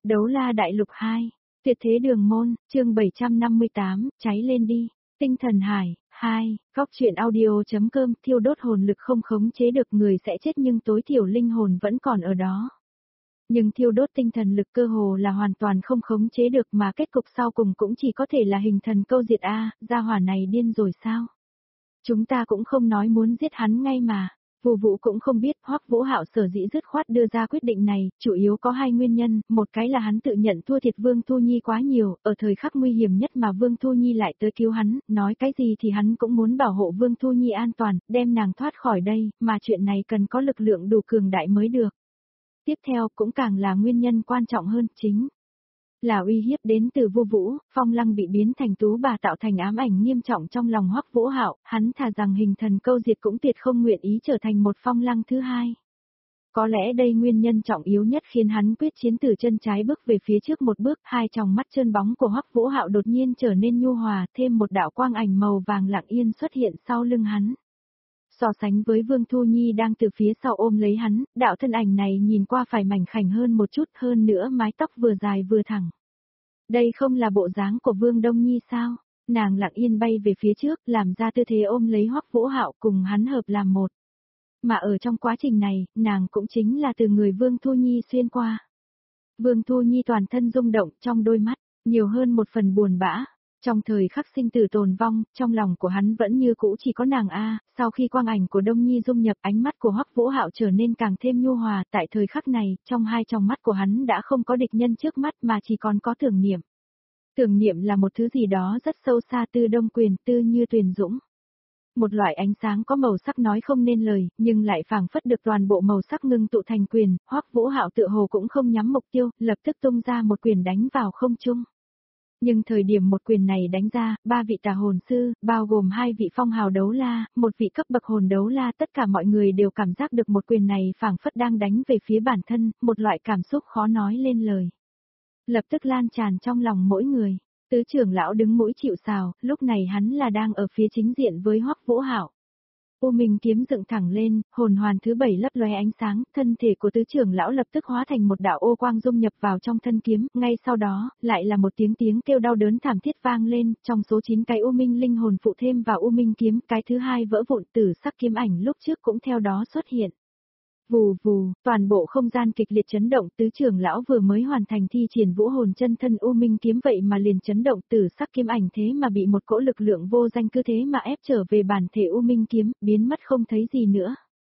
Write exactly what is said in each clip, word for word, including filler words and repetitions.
Đấu la đại lục hai, tuyệt thế đường môn, chương bảy trăm năm mươi tám, cháy lên đi, tinh thần hải, hai, góc truyện audio.com, thiêu đốt hồn lực không khống chế được người sẽ chết nhưng tối thiểu linh hồn vẫn còn ở đó. Nhưng thiêu đốt tinh thần lực cơ hồ là hoàn toàn không khống chế được mà kết cục sau cùng cũng chỉ có thể là hình thần câu diệt a, gia hỏa này điên rồi sao? Chúng ta cũng không nói muốn giết hắn ngay mà. Vù Vũ cũng không biết Hoắc Vũ Hạo sở dĩ dứt khoát đưa ra quyết định này, chủ yếu có hai nguyên nhân, một cái là hắn tự nhận thua thiệt Vương Thu Nhi quá nhiều, ở thời khắc nguy hiểm nhất mà Vương Thu Nhi lại tới cứu hắn, nói cái gì thì hắn cũng muốn bảo hộ Vương Thu Nhi an toàn, đem nàng thoát khỏi đây, mà chuyện này cần có lực lượng đủ cường đại mới được. Tiếp theo cũng càng là nguyên nhân quan trọng hơn, chính là uy hiếp đến từ Vu Vũ, Phong Lăng bị biến thành tú bà tạo thành ám ảnh nghiêm trọng trong lòng Hoắc Vũ Hạo, hắn thà rằng hình thần câu diệt cũng tuyệt không nguyện ý trở thành một Phong Lăng thứ hai. Có lẽ đây nguyên nhân trọng yếu nhất khiến hắn quyết chiến từ chân trái bước về phía trước một bước, hai tròng mắt trơn bóng của Hoắc Vũ Hạo đột nhiên trở nên nhu hòa, thêm một đạo quang ảnh màu vàng lặng yên xuất hiện sau lưng hắn. So sánh với Vương Thu Nhi đang từ phía sau ôm lấy hắn, đạo thân ảnh này nhìn qua phải mảnh khảnh hơn một chút, hơn nữa mái tóc vừa dài vừa thẳng. Đây không là bộ dáng của Vương Đông Nhi sao? Nàng lặng yên bay về phía trước, làm ra tư thế ôm lấy Hoắc Vũ Hạo cùng hắn hợp làm một. Mà ở trong quá trình này, nàng cũng chính là từ người Vương Thu Nhi xuyên qua. Vương Thu Nhi toàn thân rung động, trong đôi mắt, nhiều hơn một phần buồn bã. Trong thời khắc sinh tử tồn vong, trong lòng của hắn vẫn như cũ chỉ có nàng a, sau khi quang ảnh của Đông Nhi dung nhập, ánh mắt của Hoắc Vũ Hạo trở nên càng thêm nhu hòa, tại thời khắc này, trong hai tròng mắt của hắn đã không có địch nhân trước mắt mà chỉ còn có tưởng niệm. Tưởng niệm là một thứ gì đó rất sâu xa, tư đông quyền, tư như tuyền dũng. Một loại ánh sáng có màu sắc nói không nên lời, nhưng lại phảng phất được toàn bộ màu sắc ngưng tụ thành quyền, Hoắc Vũ Hạo tựa hồ cũng không nhắm mục tiêu, lập tức tung ra một quyền đánh vào không trung. Nhưng thời điểm một quyền này đánh ra, ba vị tà hồn sư, bao gồm hai vị phong hào đấu la, một vị cấp bậc hồn đấu la, tất cả mọi người đều cảm giác được một quyền này phảng phất đang đánh về phía bản thân, một loại cảm xúc khó nói lên lời. Lập tức lan tràn trong lòng mỗi người. Tứ trưởng lão đứng mũi chịu sào, lúc này hắn là đang ở phía chính diện với Hoắc Vũ Hạo. U Minh kiếm dựng thẳng lên, hồn hoàn thứ bảy lấp lóe ánh sáng, thân thể của tứ trưởng lão lập tức hóa thành một đạo ô quang dung nhập vào trong thân kiếm, ngay sau đó, lại là một tiếng tiếng kêu đau đớn thảm thiết vang lên, trong số chín cái U Minh linh hồn phụ thêm vào U Minh kiếm, cái thứ hai vỡ vụn, tử sắc kiếm ảnh lúc trước cũng theo đó xuất hiện. Vù vù, toàn bộ không gian kịch liệt chấn động, tứ trưởng lão vừa mới hoàn thành thi triển vũ hồn chân thân U Minh kiếm vậy mà liền chấn động, tử sắc kiếm ảnh thế mà bị một cỗ lực lượng vô danh cứ thế mà ép trở về bản thể U Minh kiếm, biến mất không thấy gì nữa.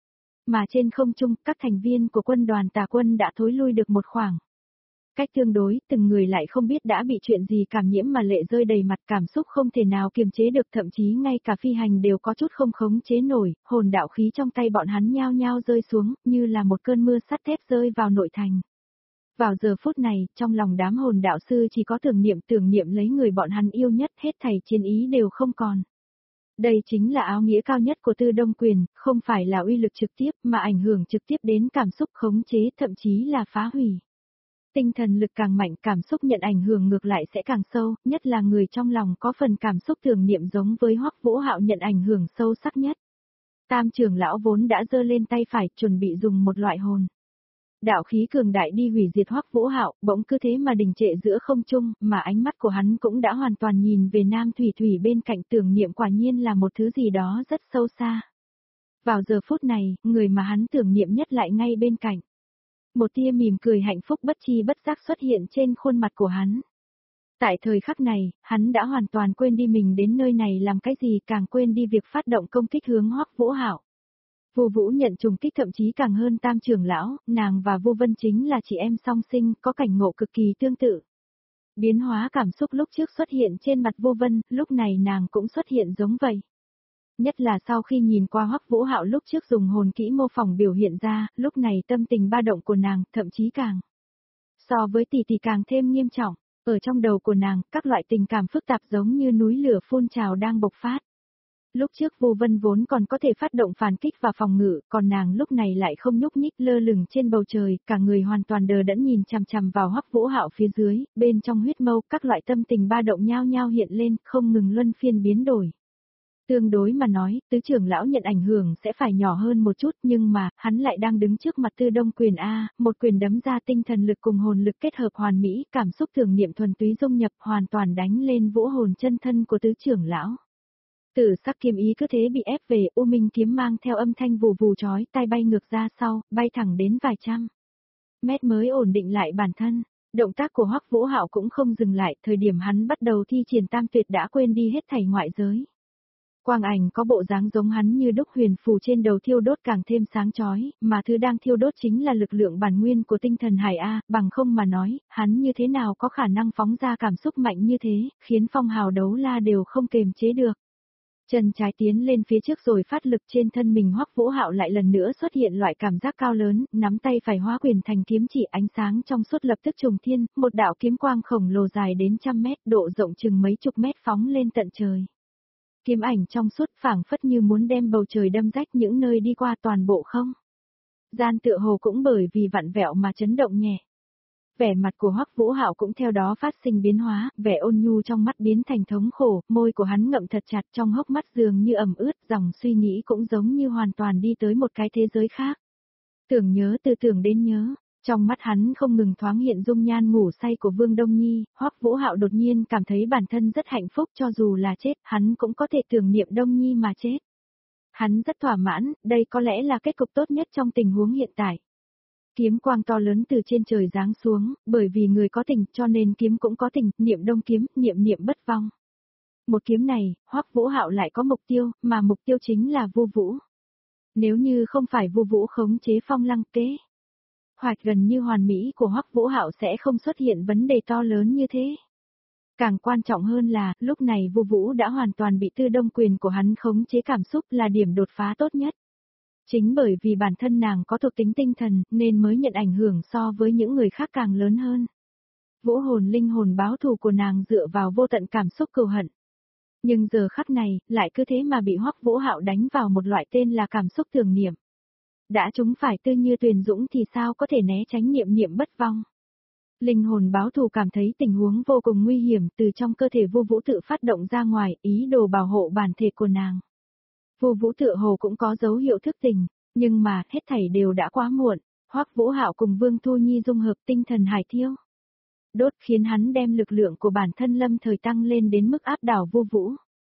Mà trên không trung, các thành viên của quân đoàn tà quân đã thối lui được một khoảng cách tương đối, từng người lại không biết đã bị chuyện gì cảm nhiễm mà lệ rơi đầy mặt, cảm xúc không thể nào kiềm chế được, thậm chí ngay cả phi hành đều có chút không khống chế nổi, hồn đạo khí trong tay bọn hắn nhao nhao rơi xuống, như là một cơn mưa sắt thép rơi vào nội thành. Vào giờ phút này, trong lòng đám hồn đạo sư chỉ có tưởng niệm tưởng niệm lấy người bọn hắn yêu nhất, hết thảy chiến ý đều không còn. Đây chính là áo nghĩa cao nhất của Tư Đông Quyền, không phải là uy lực trực tiếp mà ảnh hưởng trực tiếp đến cảm xúc khống chế, thậm chí là phá hủy. Tinh thần lực càng mạnh, cảm xúc nhận ảnh hưởng ngược lại sẽ càng sâu, nhất là người trong lòng có phần cảm xúc tưởng niệm giống với Hoắc Vũ Hạo nhận ảnh hưởng sâu sắc nhất. Tam trưởng lão vốn đã giơ lên tay phải, chuẩn bị dùng một loại hồn đạo khí cường đại đi hủy diệt Hoắc Vũ Hạo, bỗng cứ thế mà đình trệ giữa không trung, mà ánh mắt của hắn cũng đã hoàn toàn nhìn về Nam Thủy Thủy bên cạnh, tưởng niệm quả nhiên là một thứ gì đó rất sâu xa. Vào giờ phút này, người mà hắn tưởng niệm nhất lại ngay bên cạnh. Một tia mỉm cười hạnh phúc bất chi bất giác xuất hiện trên khuôn mặt của hắn. Tại thời khắc này, hắn đã hoàn toàn quên đi mình đến nơi này làm cái gì, càng quên đi việc phát động công kích hướng Hoắc Vũ Hạo. Vu Vũ nhận trùng kích thậm chí càng hơn Tam trưởng lão, nàng và Vu Vân chính là chị em song sinh, có cảnh ngộ cực kỳ tương tự. Biến hóa cảm xúc lúc trước xuất hiện trên mặt Vu Vân, lúc này nàng cũng xuất hiện giống vậy. Nhất là sau khi nhìn qua Hoắc Vũ Hạo lúc trước dùng hồn kỹ mô phỏng biểu hiện ra, lúc này tâm tình ba động của nàng, thậm chí càng so với tỷ tỷ càng thêm nghiêm trọng, ở trong đầu của nàng, các loại tình cảm phức tạp giống như núi lửa phun trào đang bộc phát. Lúc trước Vu Vân vốn còn có thể phát động phản kích và phòng ngự, còn nàng lúc này lại không nhúc nhích, lơ lửng trên bầu trời, cả người hoàn toàn đờ đẫn nhìn chằm chằm vào Hoắc Vũ Hạo phía dưới, bên trong huyết mâu, các loại tâm tình ba động nhao nhao hiện lên, không ngừng luân phiên biến đổi. Tương đối mà nói, tứ trưởng lão nhận ảnh hưởng sẽ phải nhỏ hơn một chút nhưng mà, hắn lại đang đứng trước mặt tư đông quyền A, một quyền đấm ra tinh thần lực cùng hồn lực kết hợp hoàn mỹ, cảm xúc tưởng niệm thuần túy dung nhập hoàn toàn đánh lên vũ hồn chân thân của tứ trưởng lão. Tử sắc kiếm ý cứ thế bị ép về, U Minh kiếm mang theo âm thanh vù vù chói tai bay ngược ra sau, bay thẳng đến vài trăm mét mới ổn định lại bản thân. Động tác của Hoắc Vũ Hạo cũng không dừng lại, thời điểm hắn bắt đầu thi triển tam tuyệt đã quên đi hết thảy ngoại giới. Quang ảnh có bộ dáng giống hắn như đúc huyền phù trên đầu thiêu đốt càng thêm sáng chói, mà thứ đang thiêu đốt chính là lực lượng bản nguyên của tinh thần hải A, bằng không mà nói, hắn như thế nào có khả năng phóng ra cảm xúc mạnh như thế, khiến phong hào đấu la đều không kềm chế được. Chân trái tiến lên phía trước rồi phát lực trên thân mình Hoắc Vũ Hạo lại lần nữa xuất hiện loại cảm giác cao lớn, nắm tay phải hóa quyền thành kiếm chỉ ánh sáng trong suốt lập tức trùng thiên, một đạo kiếm quang khổng lồ dài đến trăm mét, độ rộng chừng mấy chục mét phóng lên tận trời. Kiếm ảnh trong suốt phảng phất như muốn đem bầu trời đâm rách những nơi đi qua toàn bộ không. Gian tựa hồ cũng bởi vì vặn vẹo mà chấn động nhẹ. Vẻ mặt của Hoắc Vũ Hạo cũng theo đó phát sinh biến hóa, vẻ ôn nhu trong mắt biến thành thống khổ, môi của hắn ngậm thật chặt trong hốc mắt dường như ẩm ướt, dòng suy nghĩ cũng giống như hoàn toàn đi tới một cái thế giới khác. Tưởng nhớ từ tưởng đến nhớ, trong mắt hắn không ngừng thoáng hiện dung nhan ngủ say của Vương Đông Nhi, Hoắc Vũ Hạo đột nhiên cảm thấy bản thân rất hạnh phúc cho dù là chết, hắn cũng có thể tưởng niệm Đông Nhi mà chết. Hắn rất thỏa mãn, đây có lẽ là kết cục tốt nhất trong tình huống hiện tại. Kiếm quang to lớn từ trên trời giáng xuống, bởi vì người có tình cho nên kiếm cũng có tình, niệm đông kiếm, niệm niệm bất vong. Một kiếm này, Hoắc Vũ Hạo lại có mục tiêu, mà mục tiêu chính là Vu Vũ. Nếu như không phải Vu Vũ khống chế phong lăng kế hoạch gần như hoàn mỹ của Hoắc Vũ Hạo sẽ không xuất hiện vấn đề to lớn như thế. Càng quan trọng hơn là, lúc này Vu Vũ đã hoàn toàn bị tư đông quyền của hắn khống chế cảm xúc là điểm đột phá tốt nhất. Chính bởi vì bản thân nàng có thuộc tính tinh thần nên mới nhận ảnh hưởng so với những người khác càng lớn hơn. Vũ hồn linh hồn báo thù của nàng dựa vào vô tận cảm xúc cừu hận. Nhưng giờ khắc này, lại cứ thế mà bị Hoắc Vũ Hạo đánh vào một loại tên là cảm xúc tưởng niệm. Đã chúng phải tư như tuyền dũng thì sao có thể né tránh niệm niệm bất vong. Linh hồn báo thù cảm thấy tình huống vô cùng nguy hiểm từ trong cơ thể Vu Vũ tự phát động ra ngoài, ý đồ bảo hộ bản thể của nàng. Vu Vũ tựa hồ cũng có dấu hiệu thức tỉnh, nhưng mà hết thảy đều đã quá muộn, Hoắc Vũ Hạo cùng Vương Thu Nhi dung hợp tinh thần hải thiêu. Đốt khiến hắn đem lực lượng của bản thân lâm thời tăng lên đến mức áp đảo Vu Vũ.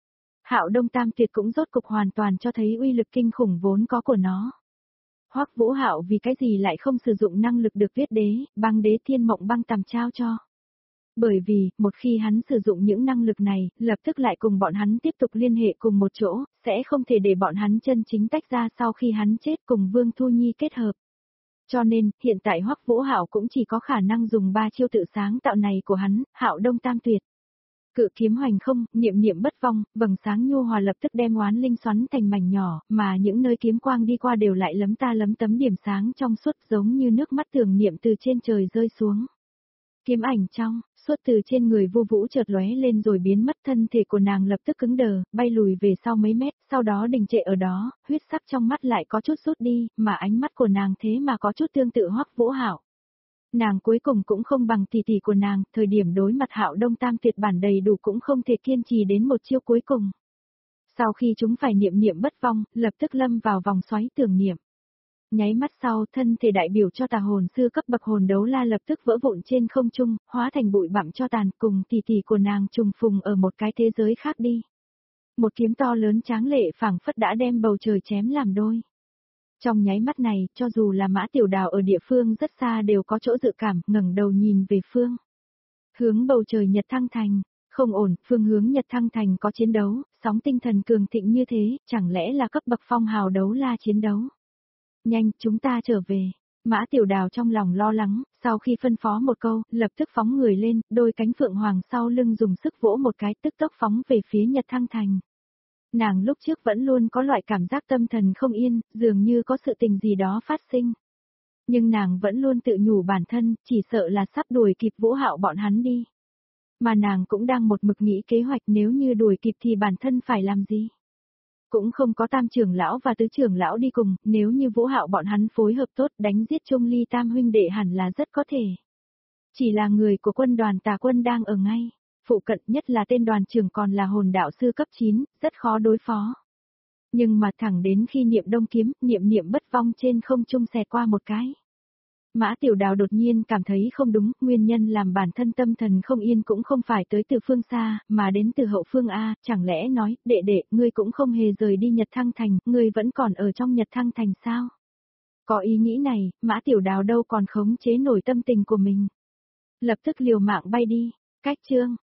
Hạo Đông Tam Tuyệt cũng rốt cục hoàn toàn cho thấy uy lực kinh khủng vốn có của nó. Hoắc Vũ Hạo vì cái gì lại không sử dụng năng lực được viết đế, băng đế thiên mộng băng tầm trao cho. Bởi vì, một khi hắn sử dụng những năng lực này, lập tức lại cùng bọn hắn tiếp tục liên hệ cùng một chỗ, sẽ không thể để bọn hắn chân chính tách ra sau khi hắn chết cùng Vương Thu Nhi kết hợp. Cho nên, hiện tại Hoắc Vũ Hạo cũng chỉ có khả năng dùng ba chiêu tự sáng tạo này của hắn, Hạo Đông Tam Tuyệt. Cự kiếm hoành không, niệm niệm bất vong, vầng sáng nhu hòa lập tức đem oán linh xoắn thành mảnh nhỏ, mà những nơi kiếm quang đi qua đều lại lấm ta lấm tấm điểm sáng trong suốt giống như nước mắt tưởng niệm từ trên trời rơi xuống. Kiếm ảnh trong, suốt từ trên người Vu Vũ chợt lóe lên rồi biến mất, thân thể của nàng lập tức cứng đờ, bay lùi về sau mấy mét, sau đó đình trệ ở đó, huyết sắc trong mắt lại có chút rút đi, mà ánh mắt của nàng thế mà có chút tương tự Hoắc Vũ Hạo. Nàng cuối cùng cũng không bằng tỷ tỷ của nàng, thời điểm đối mặt Hạo Đông Tam Tuyệt bản đầy đủ cũng không thể kiên trì đến một chiêu cuối cùng. Sau khi chúng phải niệm niệm bất vong, lập tức lâm vào vòng xoáy tưởng niệm. Nháy mắt sau, thân thể đại biểu cho tà hồn sư cấp bậc hồn đấu la lập tức vỡ vụn trên không trung, hóa thành bụi bặm cho tàn, cùng tỷ tỷ của nàng trùng phùng ở một cái thế giới khác đi. Một kiếm to lớn tráng lệ phảng phất đã đem bầu trời chém làm đôi. Trong nháy mắt này, cho dù là Mã Tiểu Đào ở địa phương rất xa đều có chỗ dự cảm, ngẩng đầu nhìn về phương hướng bầu trời Nhật Thăng Thành. Không ổn, phương hướng Nhật Thăng Thành có chiến đấu, sóng tinh thần cường thịnh như thế, chẳng lẽ là cấp bậc phong hào đấu la chiến đấu. Nhanh, chúng ta trở về. Mã Tiểu Đào trong lòng lo lắng, sau khi phân phó một câu, lập tức phóng người lên, đôi cánh phượng hoàng sau lưng dùng sức vỗ một cái tức tốc phóng về phía Nhật Thăng Thành. Nàng lúc trước vẫn luôn có loại cảm giác tâm thần không yên, dường như có sự tình gì đó phát sinh. Nhưng nàng vẫn luôn tự nhủ bản thân, chỉ sợ là sắp đuổi kịp Vũ Hạo bọn hắn đi. Mà nàng cũng đang một mực nghĩ kế hoạch nếu như đuổi kịp thì bản thân phải làm gì. Cũng không có tam trưởng lão và tứ trưởng lão đi cùng, nếu như Vũ Hạo bọn hắn phối hợp tốt đánh giết Trung Ly tam huynh đệ hẳn là rất có thể. Chỉ là người của quân đoàn tà quân đang ở ngay phụ cận nhất là tên đoàn trưởng còn là hồn đạo sư cấp chín, rất khó đối phó. Nhưng mà thẳng đến khi niệm đông kiếm, niệm niệm bất vong trên không trung xẹt qua một cái. Mã Tiểu Đào đột nhiên cảm thấy không đúng, nguyên nhân làm bản thân tâm thần không yên cũng không phải tới từ phương xa, mà đến từ hậu phương A, chẳng lẽ nói, đệ đệ, ngươi cũng không hề rời đi Nhật Thăng Thành, ngươi vẫn còn ở trong Nhật Thăng Thành sao? Có ý nghĩ này, Mã Tiểu Đào đâu còn khống chế nổi tâm tình của mình. Lập tức liều mạng bay đi, cách chương.